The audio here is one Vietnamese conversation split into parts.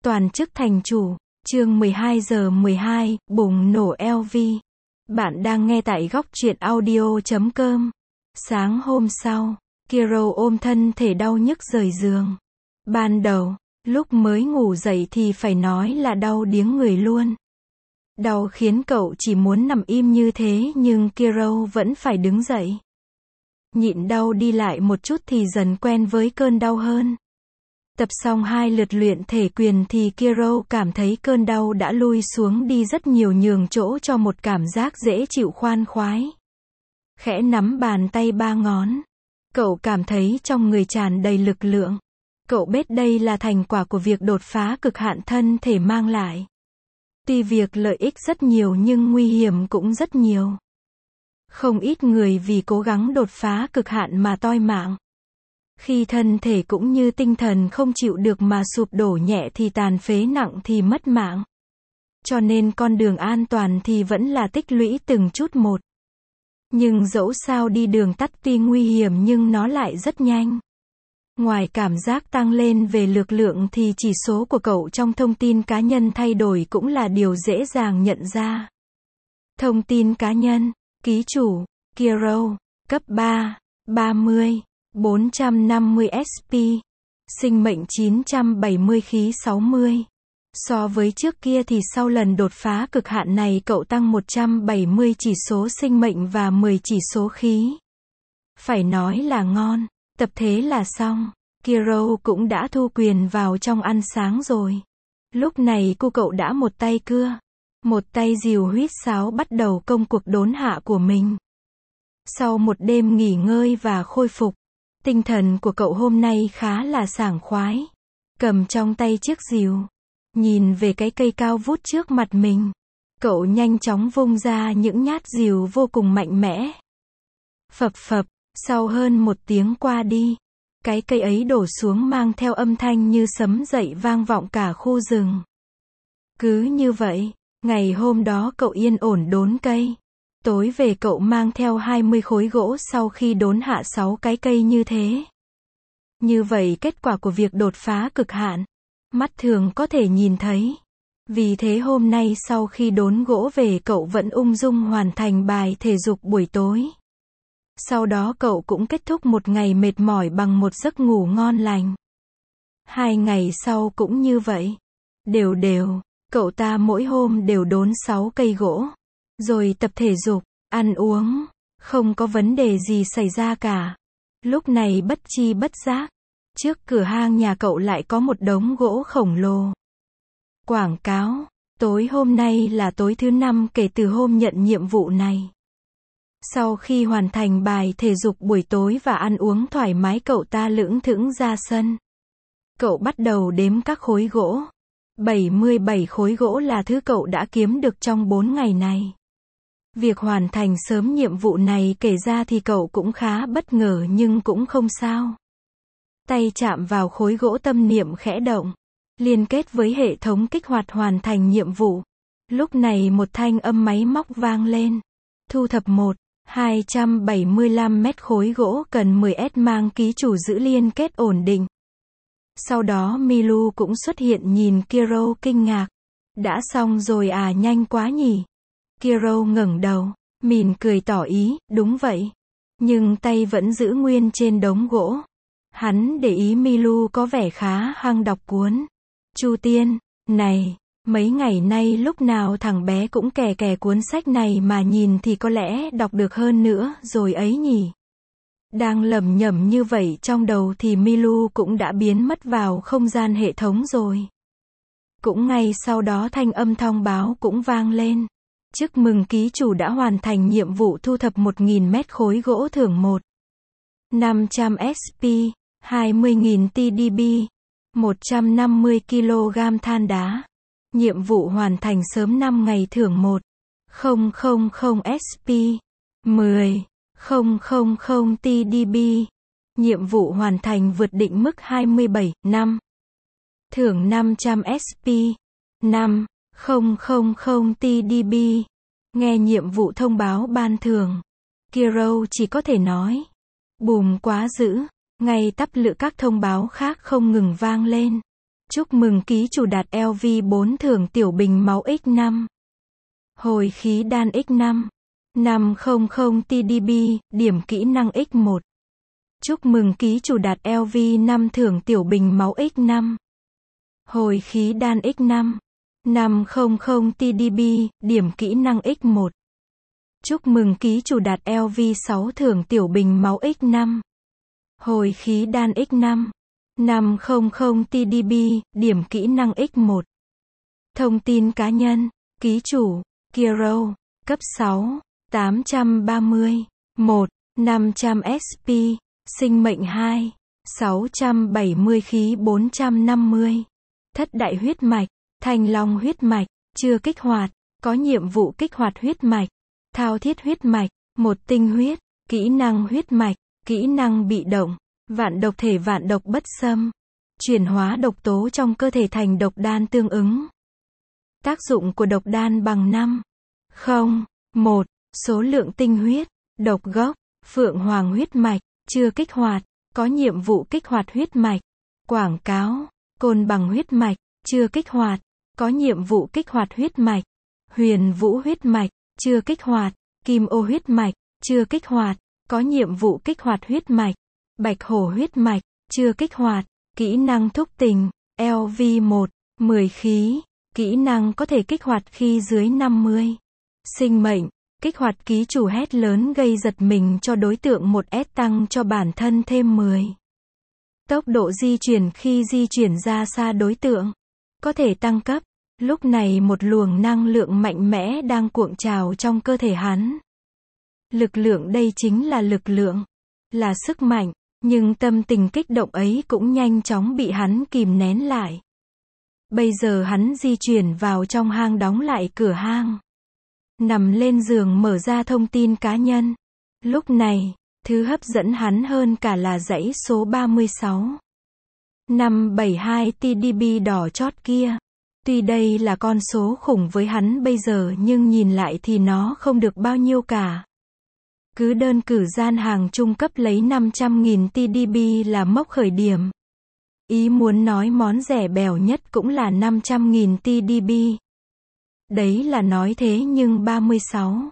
Toàn chức thành chủ, chương 12 giờ 12, bùng nổ LV. Bạn đang nghe tại góc truyện audio.com. Sáng hôm sau, Kiro ôm thân thể đau nhức rời giường. Ban đầu, lúc mới ngủ dậy thì phải nói là đau điếng người luôn. Đau khiến cậu chỉ muốn nằm im như thế nhưng Kiro vẫn phải đứng dậy. Nhịn đau đi lại một chút thì dần quen với cơn đau hơn. Tập xong 2 lượt luyện thể quyền thì Kiro cảm thấy cơn đau đã lui xuống đi rất nhiều, nhường chỗ cho một cảm giác dễ chịu khoan khoái. Khẽ nắm bàn tay 3 ngón. Cậu cảm thấy trong người tràn đầy lực lượng. Cậu biết đây là thành quả của việc đột phá cực hạn thân thể mang lại. Tuy việc lợi ích rất nhiều nhưng nguy hiểm cũng rất nhiều. Không ít người vì cố gắng đột phá cực hạn mà toi mạng. Khi thân thể cũng như tinh thần không chịu được mà sụp đổ nhẹ thì tàn phế, nặng thì mất mạng. Cho nên con đường an toàn thì vẫn là tích lũy từng chút một. Nhưng dẫu sao đi đường tắt tuy nguy hiểm nhưng nó lại rất nhanh. Ngoài cảm giác tăng lên về lực lượng thì chỉ số của cậu trong thông tin cá nhân thay đổi cũng là điều dễ dàng nhận ra. Thông tin cá nhân, ký chủ, Kiro, cấp 3, 30. 450 SP, sinh mệnh 970 khí 60. So với trước kia thì sau lần đột phá cực hạn này cậu tăng 170 chỉ số sinh mệnh và 10 chỉ số khí. Phải nói là ngon, tập thế là xong. Kiro cũng đã thu quyền vào trong ăn sáng rồi. Lúc này cô cậu đã một tay cưa, một tay rìu huýt sáo bắt đầu công cuộc đốn hạ của mình. Sau một đêm nghỉ ngơi và khôi phục, tinh thần của cậu hôm nay khá là sảng khoái. Cầm trong tay chiếc rìu, nhìn về cái cây cao vút trước mặt mình. Cậu nhanh chóng vung ra những nhát rìu vô cùng mạnh mẽ. Phập phập, sau hơn 1 tiếng qua đi, cái cây ấy đổ xuống mang theo âm thanh như sấm dậy vang vọng cả khu rừng. Cứ như vậy, ngày hôm đó cậu yên ổn đốn cây. Tối về cậu mang theo 20 khối gỗ sau khi đốn hạ 6 cái cây như thế. Như vậy kết quả của việc đột phá cực hạn, mắt thường có thể nhìn thấy. Vì thế hôm nay sau khi đốn gỗ về cậu vẫn ung dung hoàn thành bài thể dục buổi tối. Sau đó cậu cũng kết thúc một ngày mệt mỏi bằng một giấc ngủ ngon lành. 2 ngày sau cũng như vậy. Đều, cậu ta mỗi hôm đều đốn 6 cây gỗ. Rồi tập thể dục, ăn uống, không có vấn đề gì xảy ra cả. Lúc này bất chi bất giác, trước cửa hang nhà cậu lại có một đống gỗ khổng lồ. Quảng cáo, tối hôm nay là tối thứ 5 kể từ hôm nhận nhiệm vụ này. Sau khi hoàn thành bài thể dục buổi tối và ăn uống thoải mái cậu ta lững thững ra sân. Cậu bắt đầu đếm các khối gỗ. 77 khối gỗ là thứ cậu đã kiếm được trong 4 ngày này. Việc hoàn thành sớm nhiệm vụ này kể ra thì cậu cũng khá bất ngờ nhưng cũng không sao. Tay chạm vào khối gỗ tâm niệm khẽ động. Liên kết với hệ thống kích hoạt hoàn thành nhiệm vụ. Lúc này một thanh âm máy móc vang lên. Thu thập 275 mét khối gỗ cần 10S mang ký chủ giữ liên kết ổn định. Sau đó Milu cũng xuất hiện nhìn Kiro kinh ngạc. Đã xong rồi à, nhanh quá nhỉ? Kiro ngẩng đầu, mỉm cười tỏ ý, đúng vậy. Nhưng tay vẫn giữ nguyên trên đống gỗ. Hắn để ý Milu có vẻ khá hăng đọc cuốn. Chu Tiên, này, mấy ngày nay lúc nào thằng bé cũng kè cuốn sách này mà nhìn thì có lẽ đọc được hơn nữa rồi ấy nhỉ? Đang lẩm nhẩm như vậy trong đầu thì Milu cũng đã biến mất vào không gian hệ thống rồi. Cũng ngay sau đó thanh âm thông báo cũng vang lên. Chúc mừng ký chủ đã hoàn thành nhiệm vụ thu thập 1.000 mét khối gỗ thưởng 500 SP, 20.000 TDB, 150 kg than đá. Nhiệm vụ hoàn thành sớm 5 ngày thưởng 1000 SP, 10.000 TDB. Nhiệm vụ hoàn thành vượt định mức 27 năm. Thưởng 500 SP, 5000 TDB. Nghe nhiệm vụ thông báo ban thưởng, Kiro chỉ có thể nói, bùm quá dữ. Ngay tắp lự các thông báo khác không ngừng vang lên. Chúc mừng ký chủ đạt LV4 thưởng tiểu bình máu X5. Hồi khí đan X5. 500 TDB, điểm kỹ năng X1. Chúc mừng ký chủ đạt LV5 thưởng tiểu bình máu X5. Hồi khí đan X5. 500 TDB, điểm kỹ năng X1. Chúc mừng ký chủ đạt LV6 thưởng tiểu bình máu X5. Hồi khí đan X5. 500 TDB, điểm kỹ năng X1. Thông tin cá nhân. Ký chủ, Kiro, cấp 6, 830, 1, 500 SP, sinh mệnh 2, 670 khí 450. Thất đại huyết mạch, thanh long huyết mạch, chưa kích hoạt, có nhiệm vụ kích hoạt huyết mạch. Thao thiết huyết mạch, một tinh huyết, kỹ năng huyết mạch, kỹ năng bị động, vạn độc thể vạn độc bất xâm. Chuyển hóa độc tố trong cơ thể thành độc đan tương ứng. Tác dụng của độc đan bằng 5. 0. 1. Số lượng tinh huyết, độc gốc, phượng hoàng huyết mạch, chưa kích hoạt, có nhiệm vụ kích hoạt huyết mạch. Quảng cáo, côn bằng huyết mạch, chưa kích hoạt, có nhiệm vụ kích hoạt huyết mạch. Huyền vũ huyết mạch, chưa kích hoạt, kim ô huyết mạch, chưa kích hoạt, có nhiệm vụ kích hoạt huyết mạch. Bạch hổ huyết mạch, chưa kích hoạt, kỹ năng thúc tình, LV1, 10 khí, kỹ năng có thể kích hoạt khi dưới 50. Sinh mệnh, kích hoạt ký chủ hét lớn gây giật mình cho đối tượng 1S tăng cho bản thân thêm 10. Tốc độ di chuyển khi di chuyển ra xa đối tượng, có thể tăng cấp. Lúc này một luồng năng lượng mạnh mẽ đang cuộn trào trong cơ thể hắn. Lực lượng đây chính là lực lượng, là sức mạnh, nhưng tâm tình kích động ấy cũng nhanh chóng bị hắn kìm nén lại. Bây giờ hắn di chuyển vào trong hang đóng lại cửa hang. Nằm lên giường mở ra thông tin cá nhân. Lúc này, thứ hấp dẫn hắn hơn cả là dãy số 36. 572 TDB đỏ chót kia. Tuy đây là con số khủng với hắn bây giờ nhưng nhìn lại thì nó không được bao nhiêu cả. Cứ đơn cử gian hàng trung cấp lấy 500.000 TDB là mốc khởi điểm. Ý muốn nói món rẻ bèo nhất cũng là 500.000 TDB. Đấy là nói thế nhưng 36.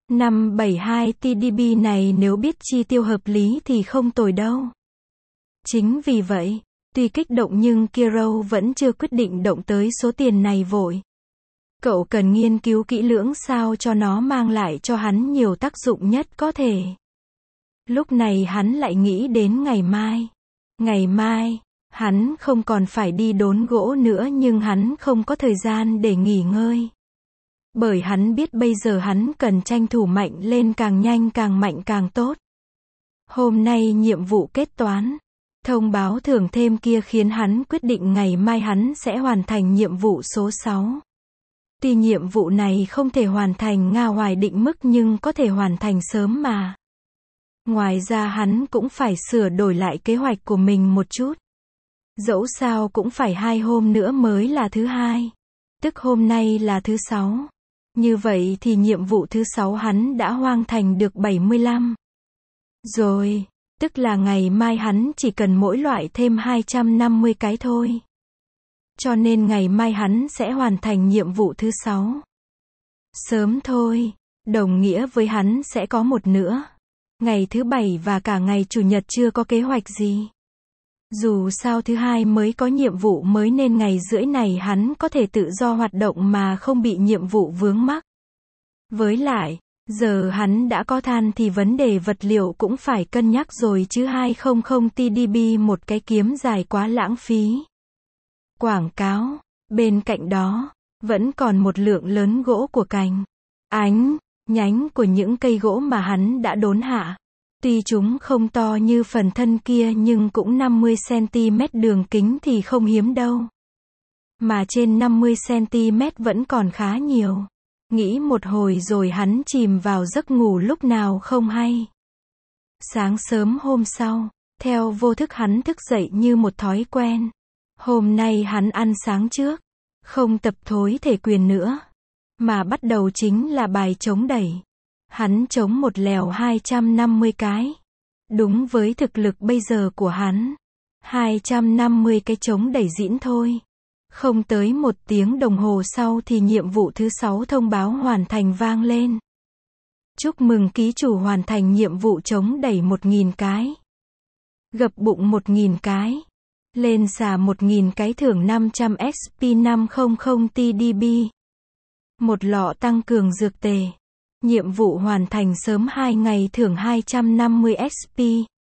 572 TDB này nếu biết chi tiêu hợp lý thì không tồi đâu. Chính vì vậy, tuy kích động nhưng Kiro vẫn chưa quyết định động tới số tiền này vội. Cậu cần nghiên cứu kỹ lưỡng sao cho nó mang lại cho hắn nhiều tác dụng nhất có thể. Lúc này hắn lại nghĩ đến ngày mai. Ngày mai, hắn không còn phải đi đốn gỗ nữa nhưng hắn không có thời gian để nghỉ ngơi. Bởi hắn biết bây giờ hắn cần tranh thủ mạnh lên càng nhanh càng mạnh càng tốt. Hôm nay nhiệm vụ kết toán. Thông báo thưởng thêm kia khiến hắn quyết định ngày mai hắn sẽ hoàn thành nhiệm vụ số 6. Tuy nhiệm vụ này không thể hoàn thành ngoài định mức nhưng có thể hoàn thành sớm mà. Ngoài ra hắn cũng phải sửa đổi lại kế hoạch của mình một chút. Dẫu sao cũng phải 2 hôm nữa mới là thứ 2. Tức hôm nay là thứ 6. Như vậy thì nhiệm vụ thứ 6 hắn đã hoàn thành được 75. Rồi, tức là ngày mai hắn chỉ cần mỗi loại thêm 250 cái thôi. Cho nên ngày mai hắn sẽ hoàn thành nhiệm vụ thứ 6. Sớm thôi, đồng nghĩa với hắn sẽ có một nữa. Ngày thứ 7 và cả ngày chủ nhật chưa có kế hoạch gì. Dù sao thứ 2 mới có nhiệm vụ mới nên ngày rưỡi này hắn có thể tự do hoạt động mà không bị nhiệm vụ vướng mắc. Với lại, giờ hắn đã có than thì vấn đề vật liệu cũng phải cân nhắc rồi chứ 200 TDB một cái kiếm dài quá lãng phí. Quảng cáo. Bên cạnh đó, vẫn còn một lượng lớn gỗ của cành, nhánh của những cây gỗ mà hắn đã đốn hạ. Tuy chúng không to như phần thân kia nhưng cũng 50cm đường kính thì không hiếm đâu. Mà trên 50cm vẫn còn khá nhiều. Nghĩ một hồi rồi hắn chìm vào giấc ngủ lúc nào không hay. Sáng sớm hôm sau, theo vô thức hắn thức dậy như một thói quen. Hôm nay hắn ăn sáng trước, không tập thối thể quyền nữa, mà bắt đầu chính là bài chống đẩy. Hắn chống một lèo 250 cái. Đúng với thực lực bây giờ của hắn, 250 cái chống đẩy diễn thôi. Không tới 1 tiếng đồng hồ sau thì nhiệm vụ thứ 6 thông báo hoàn thành vang lên. Chúc mừng ký chủ hoàn thành nhiệm vụ chống đẩy 1.000 cái. Gập bụng 1.000 cái. Lên xà 1.000 cái thưởng 500 SP 500 TDB. Một lọ tăng cường dược tề. Nhiệm vụ hoàn thành sớm 2 ngày thưởng 250 SP.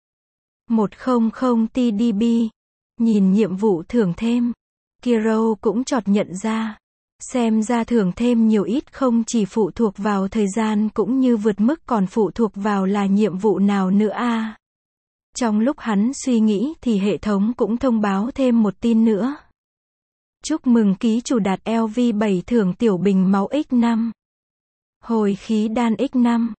100 TDB. Nhìn nhiệm vụ thưởng thêm. Kiro cũng chợt nhận ra. Xem ra thưởng thêm nhiều ít không chỉ phụ thuộc vào thời gian cũng như vượt mức còn phụ thuộc vào là nhiệm vụ nào nữa a. Trong lúc hắn suy nghĩ thì hệ thống cũng thông báo thêm một tin nữa. Chúc mừng ký chủ đạt LV7 thưởng tiểu bình máu X5. Hồi khí đan X5.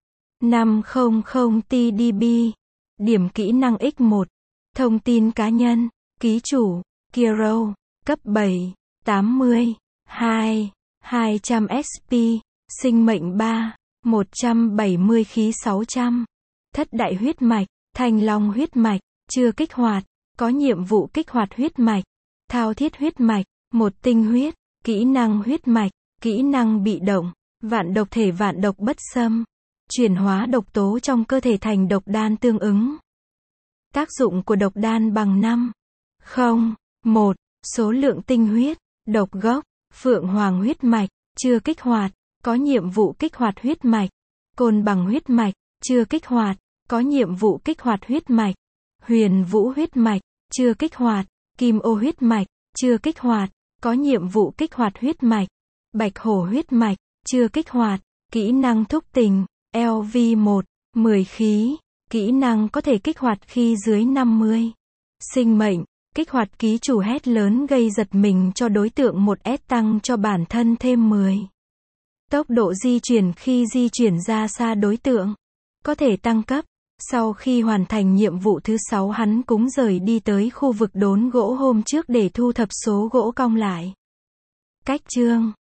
500 TDB. Điểm kỹ năng X1. Thông tin cá nhân. Ký chủ. Kiro. Cấp 7. 80. 2. 200 SP. Sinh mệnh 3. 170 khí 600. Thất đại huyết mạch. Thanh long huyết mạch. Chưa kích hoạt. Có nhiệm vụ kích hoạt huyết mạch. Thao thiết huyết mạch. Một tinh huyết. Kỹ năng huyết mạch. Kỹ năng bị động. Vạn độc thể vạn độc bất xâm. Chuyển hóa độc tố trong cơ thể thành độc đan tương ứng. Tác dụng của độc đan bằng 5. 0. 1. Số lượng tinh huyết. Độc gốc. Phượng hoàng huyết mạch. Chưa kích hoạt. Có nhiệm vụ kích hoạt huyết mạch. Côn bằng huyết mạch. Chưa kích hoạt. Có nhiệm vụ kích hoạt huyết mạch. Huyền vũ huyết mạch. Chưa kích hoạt. Kim ô huyết mạch. Chưa kích hoạt. Có nhiệm vụ kích hoạt huyết mạch. Bạch hổ huyết mạch. Chưa kích hoạt. Kỹ năng thúc tình. LV1. 10 khí. Kỹ năng có thể kích hoạt khi dưới 50. Sinh mệnh. Kích hoạt ký chủ hét lớn gây giật mình cho đối tượng 1S tăng cho bản thân thêm 10. Tốc độ di chuyển khi di chuyển ra xa đối tượng. Có thể tăng cấp. Sau khi hoàn thành nhiệm vụ thứ 6 hắn cũng rời đi tới khu vực đốn gỗ hôm trước để thu thập số gỗ cong lại. Cách chương